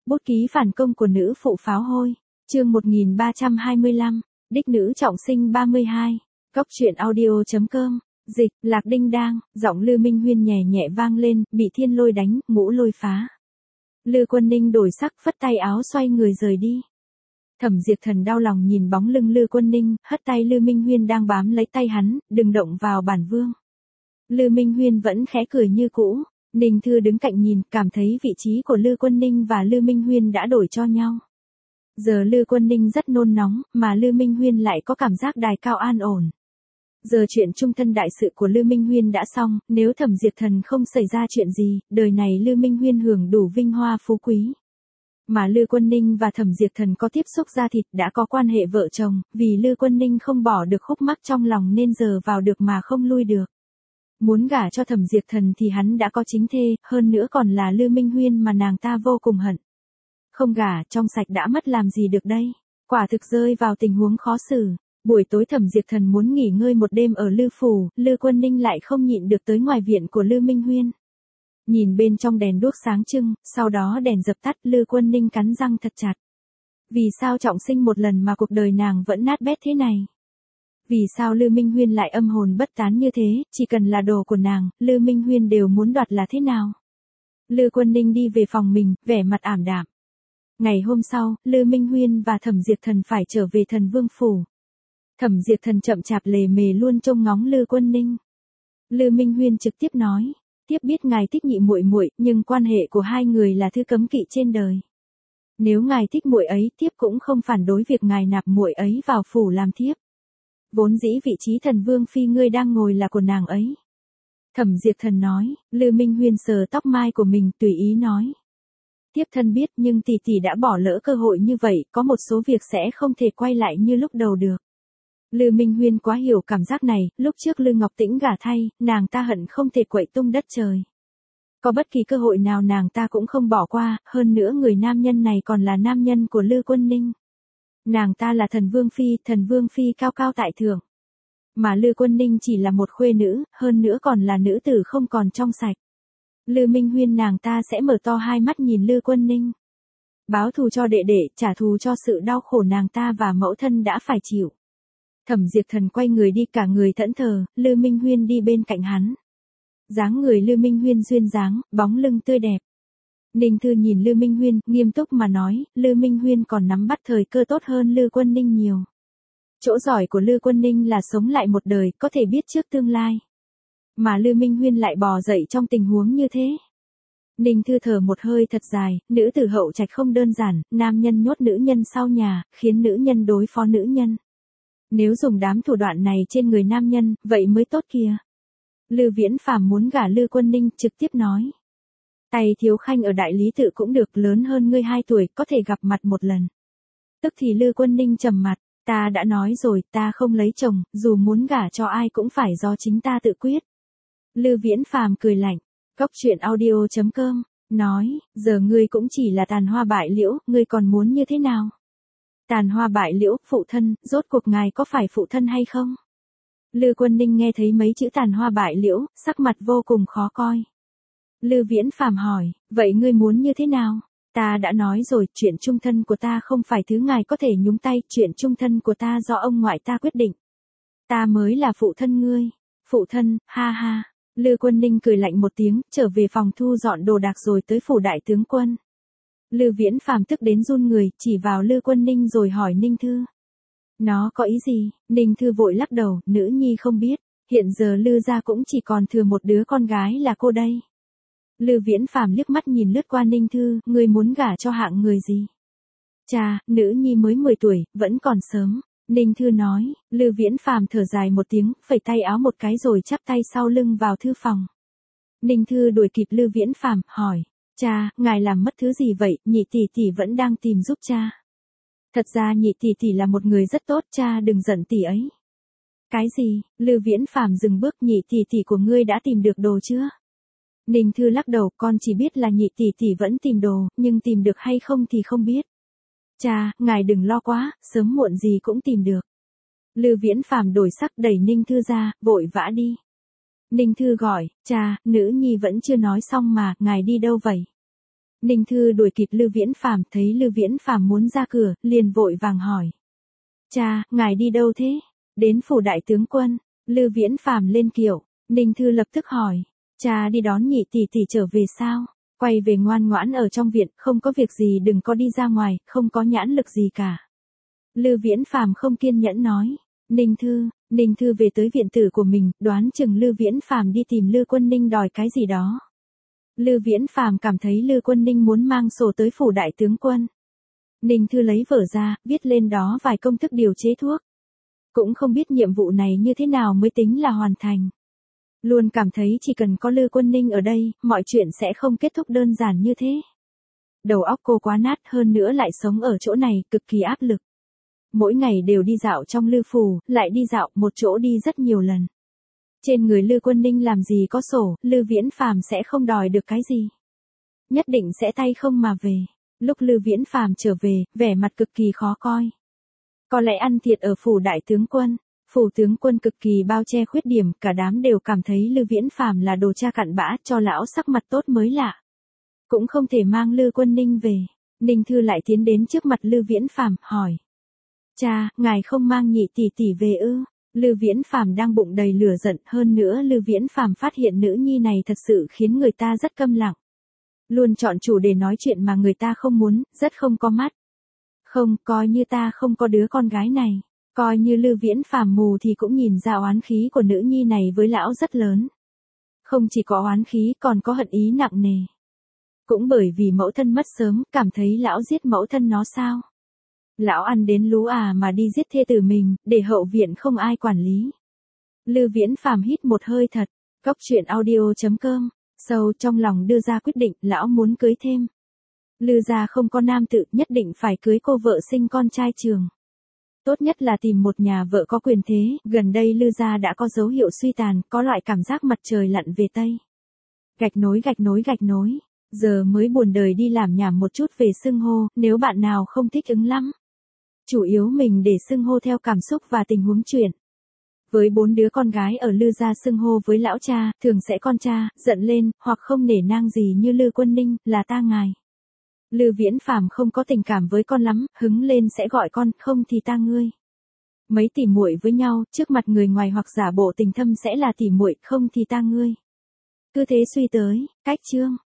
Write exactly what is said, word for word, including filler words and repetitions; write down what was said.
Bút ký phản công của nữ phụ pháo hôi. Chương một nghìn ba trăm hai mươi lăm. Đích nữ trọng sinh ba mươi hai. Cóc truyện audio chấm com. Dịch, Lạc Đinh Đang, giọng Lư Minh Huyên nhẹ nhẹ vang lên, bị thiên lôi đánh, ngũ lôi phá. Lư Quân Ninh đổi sắc, phất tay áo xoay người rời đi. Thẩm Diệp Thần đau lòng nhìn bóng lưng Lư Quân Ninh, hất tay Lư Minh Huyên đang bám lấy tay hắn, đừng động vào bản vương. Lư Minh Huyên vẫn khẽ cười như cũ. Ninh Thư đứng cạnh nhìn, cảm thấy vị trí của Lư Quân Ninh và Lư Minh Huyên đã đổi cho nhau. Giờ Lư Quân Ninh rất nôn nóng, mà Lư Minh Huyên lại có cảm giác đài cao an ổn. Giờ chuyện chung thân đại sự của Lư Minh Huyên đã xong, nếu Thẩm Diệp Thần không xảy ra chuyện gì, đời này Lư Minh Huyên hưởng đủ vinh hoa phú quý. Mà Lư Quân Ninh và Thẩm Diệp Thần có tiếp xúc da thịt đã có quan hệ vợ chồng, vì Lư Quân Ninh không bỏ được khúc mắc trong lòng nên giờ vào được mà không lui được. Muốn gả cho Thẩm Diệp Thần thì hắn đã có chính thê, hơn nữa còn là Lư Minh Huyên mà nàng ta vô cùng hận. Không gả, trong sạch đã mất làm gì được đây, quả thực rơi vào tình huống khó xử. Buổi tối Thẩm Diệp Thần muốn nghỉ ngơi một đêm ở Lư phủ, Lư Quân Ninh lại không nhịn được tới ngoài viện của Lư Minh Huyên. Nhìn bên trong đèn đuốc sáng trưng, sau đó đèn dập tắt, Lư Quân Ninh cắn răng thật chặt. Vì sao trọng sinh một lần mà cuộc đời nàng vẫn nát bét thế này? Vì sao Lư Minh Huyên lại âm hồn bất tán như thế, chỉ cần là đồ của nàng, Lư Minh Huyên đều muốn đoạt là thế nào? Lư Quân Ninh đi về phòng mình, vẻ mặt ảm đạm. Ngày hôm sau, Lư Minh Huyên và Thẩm Diệp Thần phải trở về Thần Vương phủ. Thẩm Diệp Thần chậm chạp lề mề luôn trông ngóng Lư Quân Ninh. Lư Minh Huyên trực tiếp nói, tiếp biết ngài thích nhị muội muội, nhưng quan hệ của hai người là thứ cấm kỵ trên đời. Nếu ngài thích muội ấy, tiếp cũng không phản đối việc ngài nạp muội ấy vào phủ làm thiếp. Vốn dĩ vị trí Thần Vương phi ngươi đang ngồi là của nàng ấy. Thẩm Diệp Thần nói. Lư Minh Huyên sờ tóc mai của mình, tùy ý nói. Tiếp thân biết, nhưng tỷ tỷ đã bỏ lỡ cơ hội như vậy, có một số việc sẽ không thể quay lại như lúc đầu được. Lư Minh Huyên quá hiểu cảm giác này, lúc trước Lư Ngọc Tĩnh gả thay, nàng ta hận không thể quậy tung đất trời. Có bất kỳ cơ hội nào nàng ta cũng không bỏ qua, hơn nữa người nam nhân này còn là nam nhân của Lư Quân Ninh. Nàng ta là Thần Vương phi, Thần Vương phi cao cao tại thượng. Mà Lư Quân Ninh chỉ là một khuê nữ, hơn nữa còn là nữ tử không còn trong sạch. Lư Minh Huyên nàng ta sẽ mở to hai mắt nhìn Lư Quân Ninh. Báo thù cho đệ đệ, trả thù cho sự đau khổ nàng ta và mẫu thân đã phải chịu. Thẩm Diệp Thần quay người đi, cả người thẫn thờ, Lư Minh Huyên đi bên cạnh hắn. Dáng người Lư Minh Huyên duyên dáng, bóng lưng tươi đẹp. Ninh Thư nhìn Lư Minh Huyên, nghiêm túc mà nói, Lư Minh Huyên còn nắm bắt thời cơ tốt hơn Lư Quân Ninh nhiều. Chỗ giỏi của Lư Quân Ninh là sống lại một đời, có thể biết trước tương lai. Mà Lư Minh Huyên lại bò dậy trong tình huống như thế. Ninh Thư thở một hơi thật dài, nữ tử hậu trạch không đơn giản, nam nhân nhốt nữ nhân sau nhà, khiến nữ nhân đối phó nữ nhân. Nếu dùng đám thủ đoạn này trên người nam nhân, vậy mới tốt kìa. Lư Viễn Phàm muốn gả Lư Quân Ninh, trực tiếp nói. Tay Thiếu Khanh ở đại lý tự cũng được, lớn hơn ngươi hai tuổi, có thể gặp mặt một lần. Tức thì Lư Quân Ninh trầm mặt, ta đã nói rồi, ta không lấy chồng, dù muốn gả cho ai cũng phải do chính ta tự quyết. Lư Viễn Phàm cười lạnh, cóc truyện audio chấm com, nói, giờ ngươi cũng chỉ là tàn hoa bại liễu, ngươi còn muốn như thế nào? Tàn hoa bại liễu, phụ thân, rốt cuộc ngài có phải phụ thân hay không? Lư Quân Ninh nghe thấy mấy chữ tàn hoa bại liễu, sắc mặt vô cùng khó coi. Lư Viễn Phàm hỏi, vậy ngươi muốn như thế nào? Ta đã nói rồi, chuyện chung thân của ta không phải thứ ngài có thể nhúng tay, chuyện chung thân của ta do ông ngoại ta quyết định. Ta mới là phụ thân ngươi. Phụ thân, ha ha. Lư Quân Ninh cười lạnh một tiếng, trở về phòng thu dọn đồ đạc rồi tới phủ đại tướng quân. Lư Viễn Phàm tức đến run người, chỉ vào Lư Quân Ninh rồi hỏi Ninh Thư. Nó có ý gì? Ninh Thư vội lắc đầu, nữ nhi không biết, hiện giờ Lư gia cũng chỉ còn thừa một đứa con gái là cô đây. Lư Viễn Phàm liếc mắt nhìn lướt qua Ninh Thư, ngươi muốn gả cho hạng người gì? Chà, nữ nhi mới mười tuổi, vẫn còn sớm. Ninh Thư nói. Lư Viễn Phàm thở dài một tiếng, phẩy tay áo một cái rồi chắp tay sau lưng vào thư phòng. Ninh Thư đuổi kịp Lư Viễn Phàm, hỏi. Cha, ngài làm mất thứ gì vậy, nhị tỷ tỷ vẫn đang tìm giúp cha. Thật ra nhị tỷ tỷ là một người rất tốt, cha đừng giận tỷ ấy. Cái gì? Lư Viễn Phàm dừng bước, nhị tỷ tỷ của ngươi đã tìm được đồ chưa? Ninh Thư lắc đầu, con chỉ biết là nhị tỷ tỷ vẫn tìm đồ, nhưng tìm được hay không thì không biết. Cha, ngài đừng lo quá, sớm muộn gì cũng tìm được. Lư Viễn Phàm đổi sắc, đẩy Ninh Thư ra, vội vã đi. Ninh Thư gọi, cha, nữ nhi vẫn chưa nói xong mà, ngài đi đâu vậy? Ninh Thư đuổi kịp Lư Viễn Phàm, thấy Lư Viễn Phàm muốn ra cửa, liền vội vàng hỏi. Cha, ngài đi đâu thế? Đến phủ đại tướng quân. Lư Viễn Phàm lên kiệu, Ninh Thư lập tức hỏi. Cha đi đón nhị tỷ tỷ trở về sao? Quay về ngoan ngoãn ở trong viện, không có việc gì đừng có đi ra ngoài, không có nhãn lực gì cả. Lư Viễn Phàm không kiên nhẫn nói. Ninh Thư, Ninh Thư về tới viện tử của mình, đoán chừng Lư Viễn Phàm đi tìm Lư Quân Ninh đòi cái gì đó. Lư Viễn Phàm cảm thấy Lư Quân Ninh muốn mang sổ tới phủ đại tướng quân. Ninh Thư lấy vở ra, viết lên đó vài công thức điều chế thuốc. Cũng không biết nhiệm vụ này như thế nào mới tính là hoàn thành. Luôn cảm thấy chỉ cần có Lư Quân Ninh ở đây, mọi chuyện sẽ không kết thúc đơn giản như thế. Đầu óc cô quá nát, hơn nữa lại sống ở chỗ này, cực kỳ áp lực. Mỗi ngày đều đi dạo trong Lư phủ, lại đi dạo một chỗ đi rất nhiều lần. Trên người Lư Quân Ninh làm gì có sổ, Lư Viễn Phàm sẽ không đòi được cái gì. Nhất định sẽ tay không mà về. Lúc Lư Viễn Phàm trở về, vẻ mặt cực kỳ khó coi. Có lẽ ăn thiệt ở phủ đại tướng quân. Phủ tướng quân cực kỳ bao che khuyết điểm, cả đám đều cảm thấy Lư Viễn Phàm là đồ cha cặn bã, cho lão sắc mặt tốt mới lạ. Cũng không thể mang Lư Quân Ninh về. Ninh Thư lại tiến đến trước mặt Lư Viễn Phàm, hỏi. Cha, ngài không mang nhị tỷ tỷ về ư? Lư Viễn Phàm đang bụng đầy lửa giận, hơn nữa Lư Viễn Phàm phát hiện nữ nhi này thật sự khiến người ta rất câm lặng. Luôn chọn chủ đề nói chuyện mà người ta không muốn, rất không có mắt. Không, coi như ta không có đứa con gái này. Coi như Lư Viễn Phàm mù thì cũng nhìn ra oán khí của nữ nhi này với lão rất lớn. Không chỉ có oán khí còn có hận ý nặng nề. Cũng bởi vì mẫu thân mất sớm, cảm thấy lão giết mẫu thân nó sao? Lão ăn đến lú à mà đi giết thê tử mình, để hậu viện không ai quản lý. Lư Viễn Phàm hít một hơi thật. Cốc truyện audio chấm com. Sâu trong lòng đưa ra quyết định, lão muốn cưới thêm. Lư gia không có nam tự, nhất định phải cưới cô vợ sinh con trai trường. Tốt nhất là tìm một nhà vợ có quyền thế, gần đây Lư gia đã có dấu hiệu suy tàn, có loại cảm giác mặt trời lặn về Tây. Gạch nối gạch nối gạch nối. Giờ mới buồn đời đi làm nhảm một chút về xưng hô, nếu bạn nào không thích ứng lắm. Chủ yếu mình để xưng hô theo cảm xúc và tình huống chuyện. Với bốn đứa con gái ở Lư gia xưng hô với lão cha, thường sẽ con cha, giận lên, hoặc không nể nang gì như Lư Quân Ninh, là ta ngài. Lư Viễn Phàm không có tình cảm với con lắm, hứng lên sẽ gọi con, không thì ta ngươi. Mấy tỉ muội với nhau, trước mặt người ngoài hoặc giả bộ tình thâm sẽ là tỉ muội, không thì ta ngươi. Cứ thế suy tới, cách chương.